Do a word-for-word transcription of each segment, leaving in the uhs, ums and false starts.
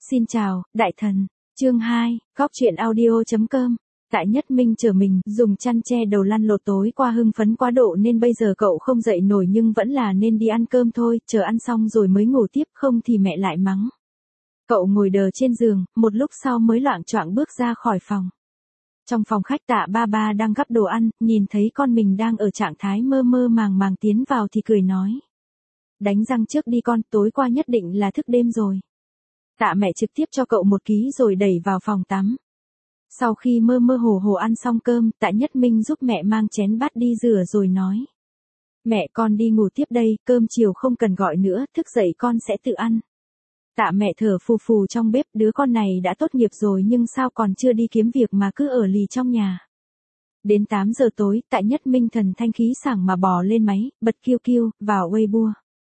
Xin chào, đại thần. Chương hai, góc truyện audio chấm com. Tại Nhất Minh chờ mình, dùng chăn che đầu lăn lộn tối qua hưng phấn quá độ nên bây giờ cậu không dậy nổi nhưng vẫn là nên đi ăn cơm thôi, chờ ăn xong rồi mới ngủ tiếp không thì mẹ lại mắng. Cậu ngồi đờ trên giường, một lúc sau mới loạng choạng bước ra khỏi phòng. Trong phòng khách Tạ ba ba đang gắp đồ ăn, nhìn thấy con mình đang ở trạng thái mơ mơ màng màng tiến vào thì cười nói. Đánh răng trước đi con, tối qua nhất định là thức đêm rồi. Tạ mẹ trực tiếp cho cậu một ký rồi đẩy vào phòng tắm. Sau khi mơ mơ hồ hồ ăn xong cơm, Tạ Nhất Minh giúp mẹ mang chén bát đi rửa rồi nói. Mẹ con đi ngủ tiếp đây, cơm chiều không cần gọi nữa, thức dậy con sẽ tự ăn. Tạ mẹ thở phù phù trong bếp, đứa con này đã tốt nghiệp rồi nhưng sao còn chưa đi kiếm việc mà cứ ở lì trong nhà. Đến tám giờ tối, Tạ Nhất Minh thần thanh khí sảng mà bò lên máy, bật kiu kiu, vào Weibo.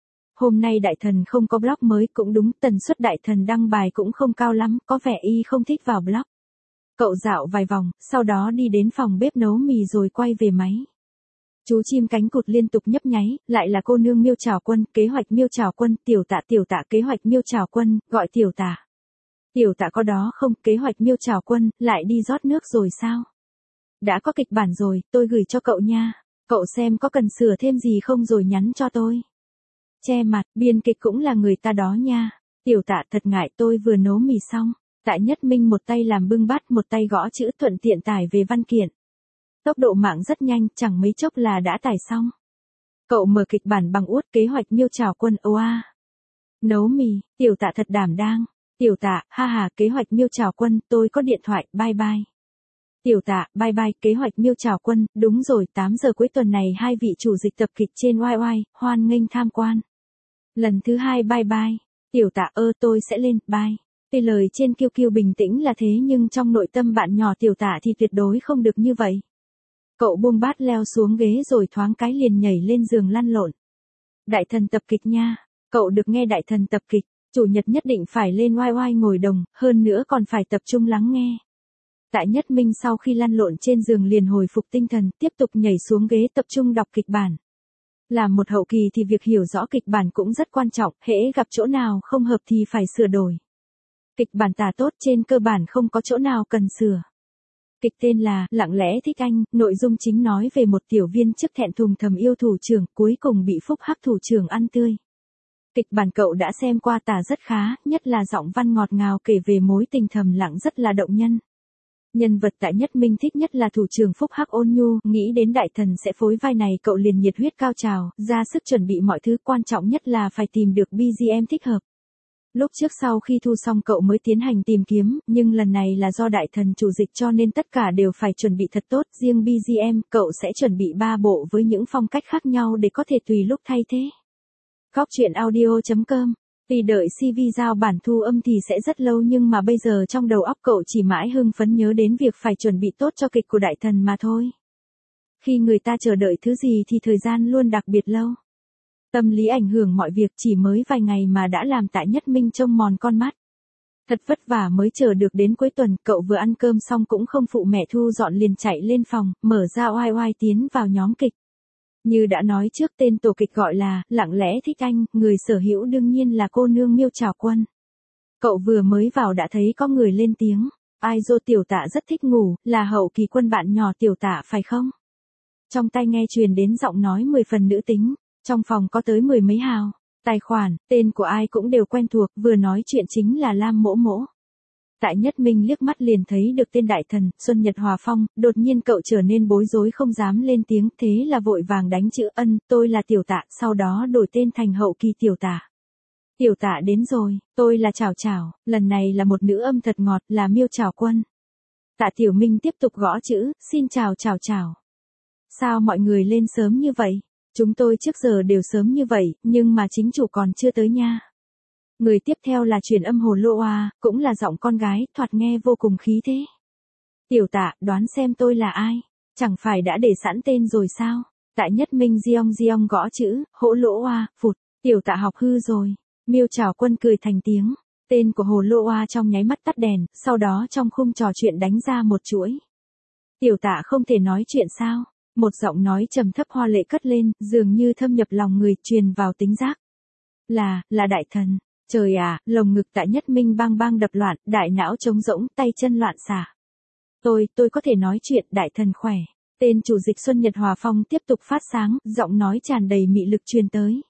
Hôm nay đại thần không có blog mới, cũng đúng, tần suất đại thần đăng bài cũng không cao lắm, có vẻ y không thích vào blog. Cậu dạo vài vòng, sau đó đi đến phòng bếp nấu mì rồi quay về máy. Chú chim cánh cụt liên tục nhấp nháy, lại là cô nương Miêu Trảo Quân, kế hoạch Miêu Trảo Quân, tiểu Tạ tiểu Tạ kế hoạch Miêu Trảo Quân, gọi tiểu Tạ. Tiểu Tạ có đó không, kế hoạch Miêu Trảo Quân, lại đi rót nước rồi sao? Đã có kịch bản rồi, tôi gửi cho cậu nha, cậu xem có cần sửa thêm gì không rồi nhắn cho tôi. Che mặt, biên kịch cũng là người ta đó nha. Tiểu Tạ thật ngại, tôi vừa nấu mì xong. Tạ Nhất Minh một tay làm bưng bát một tay gõ chữ thuận tiện tải về văn kiện. Tốc độ mạng rất nhanh, chẳng mấy chốc là đã tải xong. Cậu mở kịch bản bằng út kế hoạch Miêu Trảo Quân, oa. Nấu mì, Tiểu Tạ thật đảm đang. Tiểu Tạ, ha ha, kế hoạch Miêu Trảo Quân, tôi có điện thoại, bye bye. Tiểu Tạ, bye bye, kế hoạch Miêu Trảo Quân, đúng rồi, tám giờ cuối tuần này hai vị chủ dịch tập kịch trên oai oai, hoan nghênh tham quan. Lần thứ hai bye bye. Tiểu Tạ ơ tôi sẽ lên, bye. Tuy lời trên kiêu kiêu bình tĩnh là thế nhưng trong nội tâm bạn nhỏ Tiểu Tạ thì tuyệt đối không được như vậy. Cậu buông bát leo xuống ghế rồi thoáng cái liền nhảy lên giường lăn lộn. Đại thần tập kịch nha. Cậu được nghe đại thần tập kịch, chủ nhật nhất định phải lên oai oai ngồi đồng, hơn nữa còn phải tập trung lắng nghe. Tạ Nhất Minh sau khi lăn lộn trên giường liền hồi phục tinh thần, tiếp tục nhảy xuống ghế tập trung đọc kịch bản. Làm một hậu kỳ thì việc hiểu rõ kịch bản cũng rất quan trọng, hễ gặp chỗ nào không hợp thì phải sửa đổi. Kịch bản tả tốt trên cơ bản không có chỗ nào cần sửa. Kịch tên là Lặng lẽ thích anh, nội dung chính nói về một tiểu viên chức thẹn thùng thầm yêu thủ trưởng, cuối cùng bị phúc hắc thủ trưởng ăn tươi. Kịch bản cậu đã xem qua tả rất khá, nhất là giọng văn ngọt ngào kể về mối tình thầm lặng rất là động nhân. Nhân vật Tạ Nhất Minh thích nhất là thủ trưởng phúc hắc ôn nhu, nghĩ đến đại thần sẽ phối vai này cậu liền nhiệt huyết cao trào, ra sức chuẩn bị mọi thứ, quan trọng nhất là phải tìm được bê giê em thích hợp. Lúc trước sau khi thu xong cậu mới tiến hành tìm kiếm, nhưng lần này là do đại thần chủ dịch cho nên tất cả đều phải chuẩn bị thật tốt, riêng bê giê em cậu sẽ chuẩn bị ba bộ với những phong cách khác nhau để có thể tùy lúc thay thế. Góc truyện audio chấm com. Vì đợi xê vê giao bản thu âm thì sẽ rất lâu nhưng mà bây giờ trong đầu óc cậu chỉ mãi hưng phấn nhớ đến việc phải chuẩn bị tốt cho kịch của đại thần mà thôi. Khi người ta chờ đợi thứ gì thì thời gian luôn đặc biệt lâu. Tâm lý ảnh hưởng mọi việc, chỉ mới vài ngày mà đã làm Tạ Nhất Minh trông mòn con mắt. Thật vất vả mới chờ được đến cuối tuần, cậu vừa ăn cơm xong cũng không phụ mẹ thu dọn liền chạy lên phòng, mở ra oai oai tiến vào nhóm kịch. Như đã nói trước, tên tổ kịch gọi là Lặng lẽ thích anh, người sở hữu đương nhiên là cô nương Miêu Trảo Quân. Cậu vừa mới vào đã thấy có người lên tiếng, ai dô Tiểu Tạ rất thích ngủ, là hậu kỳ quân bạn nhỏ Tiểu Tạ phải không? Trong tai nghe truyền đến giọng nói mười phần nữ tính, trong phòng có tới mười mấy hào, tài khoản, tên của ai cũng đều quen thuộc, vừa nói chuyện chính là Lam Mỗ Mỗ. Tạ Nhất Minh liếc mắt liền thấy được tên đại thần, Xuân Nhật Hòa Phong, đột nhiên cậu trở nên bối rối không dám lên tiếng, thế là vội vàng đánh chữ ân, tôi là Tiểu Tạ, sau đó đổi tên thành hậu kỳ Tiểu Tạ. Tiểu Tạ đến rồi, tôi là Trảo Trảo, lần này là một nữ âm thật ngọt, là Miêu Trảo Quân. Tạ Tiểu Minh tiếp tục gõ chữ, xin chào Trảo Trảo. Sao mọi người lên sớm như vậy? Chúng tôi trước giờ đều sớm như vậy, nhưng mà chính chủ còn chưa tới nha. Người tiếp theo là truyền âm Hồ Lô Oa, cũng là giọng con gái, thoạt nghe vô cùng khí thế. Tiểu Tạ, đoán xem tôi là ai? Chẳng phải đã để sẵn tên rồi sao? Tạ Nhất Minh giong giong gõ chữ, Hỗ Lỗ Oa, phụt, Tiểu Tạ học hư rồi. Miêu Trảo Quân cười thành tiếng, tên của Hồ Lô Oa trong nháy mắt tắt đèn, sau đó trong khung trò chuyện đánh ra một chuỗi. Tiểu Tạ không thể nói chuyện sao? Một giọng nói trầm thấp hoa lệ cất lên, dường như thâm nhập lòng người, truyền vào tính giác. Là, là đại thần. Trời à, lồng ngực Tạ Nhất Minh bang bang đập loạn, đại não trống rỗng, tay chân loạn xạ. Tôi, tôi có thể nói chuyện, đại thần khỏe. Tên chủ dịch Xuân Nhật Hòa Phong tiếp tục phát sáng, giọng nói tràn đầy mị lực truyền tới.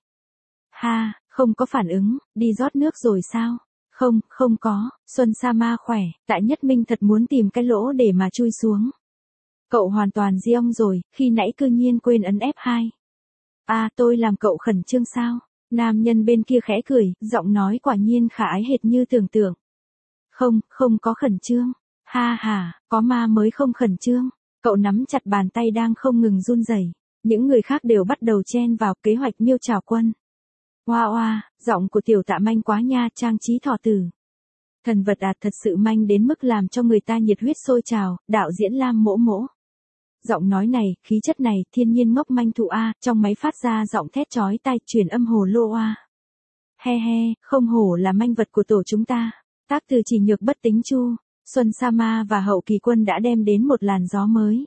Ha, không có phản ứng, đi rót nước rồi sao? Không, không có, Xuân Sa Ma khỏe, Tạ Nhất Minh thật muốn tìm cái lỗ để mà chui xuống. Cậu hoàn toàn giông rồi, khi nãy cư nhiên quên ấn ép hai. À, tôi làm cậu khẩn trương sao? Nam nhân bên kia khẽ cười, giọng nói quả nhiên khả ái hệt như tưởng tượng. Không, không có khẩn trương. Ha ha, có ma mới không khẩn trương. Cậu nắm chặt bàn tay đang không ngừng run rẩy. Những người khác đều bắt đầu chen vào kế hoạch miêu trào quân. Oa oa, giọng của tiểu Tạ manh quá nha, trang trí thọ tử. Thần vật à, thật sự manh đến mức làm cho người ta nhiệt huyết sôi trào, đạo diễn Lam mỗ mỗ. Giọng nói này, khí chất này, thiên nhiên ngốc manh thụ a, trong máy phát ra giọng thét chói tai, truyền âm hồ lô a. He he, không hổ là manh vật của tổ chúng ta. Tác từ Chỉ Nhược bất tính chu, Xuân Sa Ma và Hậu Kỳ Quân đã đem đến một làn gió mới.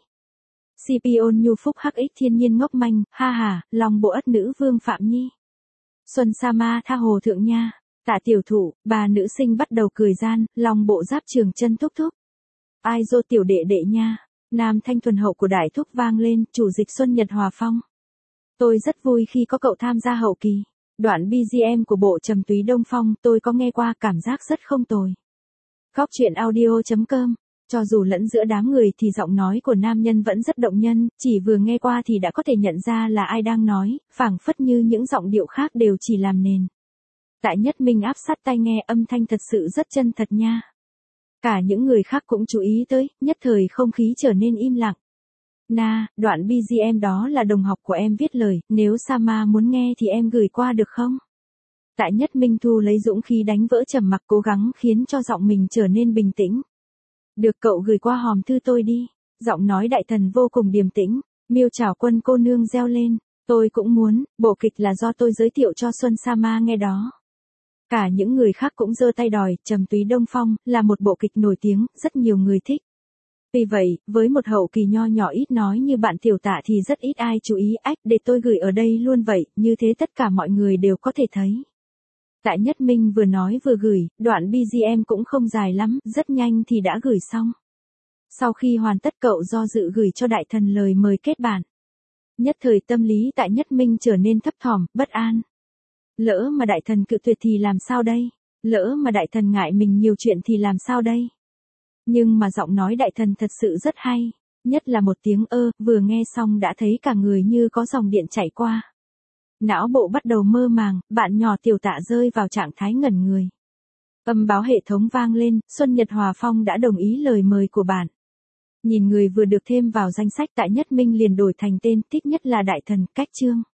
xê pê Ôn Nhu Phúc hắc ích thiên nhiên ngốc manh, ha ha, lòng bộ ất nữ Vương Phạm Nhi. Xuân Sa Ma tha hồ thượng nha, Tạ tiểu thụ, bà nữ sinh bắt đầu cười gian, lòng bộ giáp trường chân thúc thúc. Ai dô tiểu đệ đệ nha. Nam thanh thuần hậu của đại thúc vang lên, chủ dịch Xuân Nhật Hòa Phong. Tôi rất vui khi có cậu tham gia hậu kỳ. Đoạn bê giê em của bộ Trầm Túy Đông Phong tôi có nghe qua, cảm giác rất không tồi. Góc truyện audio chấm com. Cho dù lẫn giữa đám người thì giọng nói của nam nhân vẫn rất động nhân, chỉ vừa nghe qua thì đã có thể nhận ra là ai đang nói, phảng phất như những giọng điệu khác đều chỉ làm nền. Tạ Nhất Minh áp sát tai nghe, âm thanh thật sự rất chân thật nha. Cả những người khác cũng chú ý tới, nhất thời không khí trở nên im lặng. Na, đoạn bê giê em đó là đồng học của em viết lời, nếu Sama muốn nghe thì em gửi qua được không? Tạ Nhất Minh thu lấy dũng khí đánh vỡ trầm mặc, cố gắng khiến cho giọng mình trở nên bình tĩnh. Được, cậu gửi qua hòm thư tôi đi. Giọng nói đại thần vô cùng điềm tĩnh. Miêu Trảo Quân cô nương reo lên. Tôi cũng muốn, bộ kịch là do tôi giới thiệu cho Xuân Sa Ma nghe đó. Cả những người khác cũng giơ tay đòi. Trầm Túy Đông Phong là một bộ kịch nổi tiếng, rất nhiều người thích. Vì vậy, với một hậu kỳ nho nhỏ ít nói như bạn tiểu Tạ thì rất ít ai chú ý. Ách, để tôi gửi ở đây luôn vậy, như thế tất cả mọi người đều có thể thấy. Tạ Nhất Minh vừa nói vừa gửi, đoạn bê giê em cũng không dài lắm, rất nhanh thì đã gửi xong. Sau khi hoàn tất cậu do dự gửi cho đại thần lời mời kết bạn. Nhất thời tâm lý Tạ Nhất Minh trở nên thấp thỏm, bất an. Lỡ mà đại thần cự tuyệt thì làm sao đây? Lỡ mà đại thần ngại mình nhiều chuyện thì làm sao đây? Nhưng mà giọng nói đại thần thật sự rất hay, nhất là một tiếng ơ, vừa nghe xong đã thấy cả người như có dòng điện chảy qua. Não bộ bắt đầu mơ màng, bạn nhỏ tiểu Tạ rơi vào trạng thái ngẩn người. Âm báo hệ thống vang lên, Xuân Nhật Hòa Phong đã đồng ý lời mời của bạn. Nhìn người vừa được thêm vào danh sách, Tạ Nhất Minh liền đổi thành tên, thích nhất là đại thần, cách chương.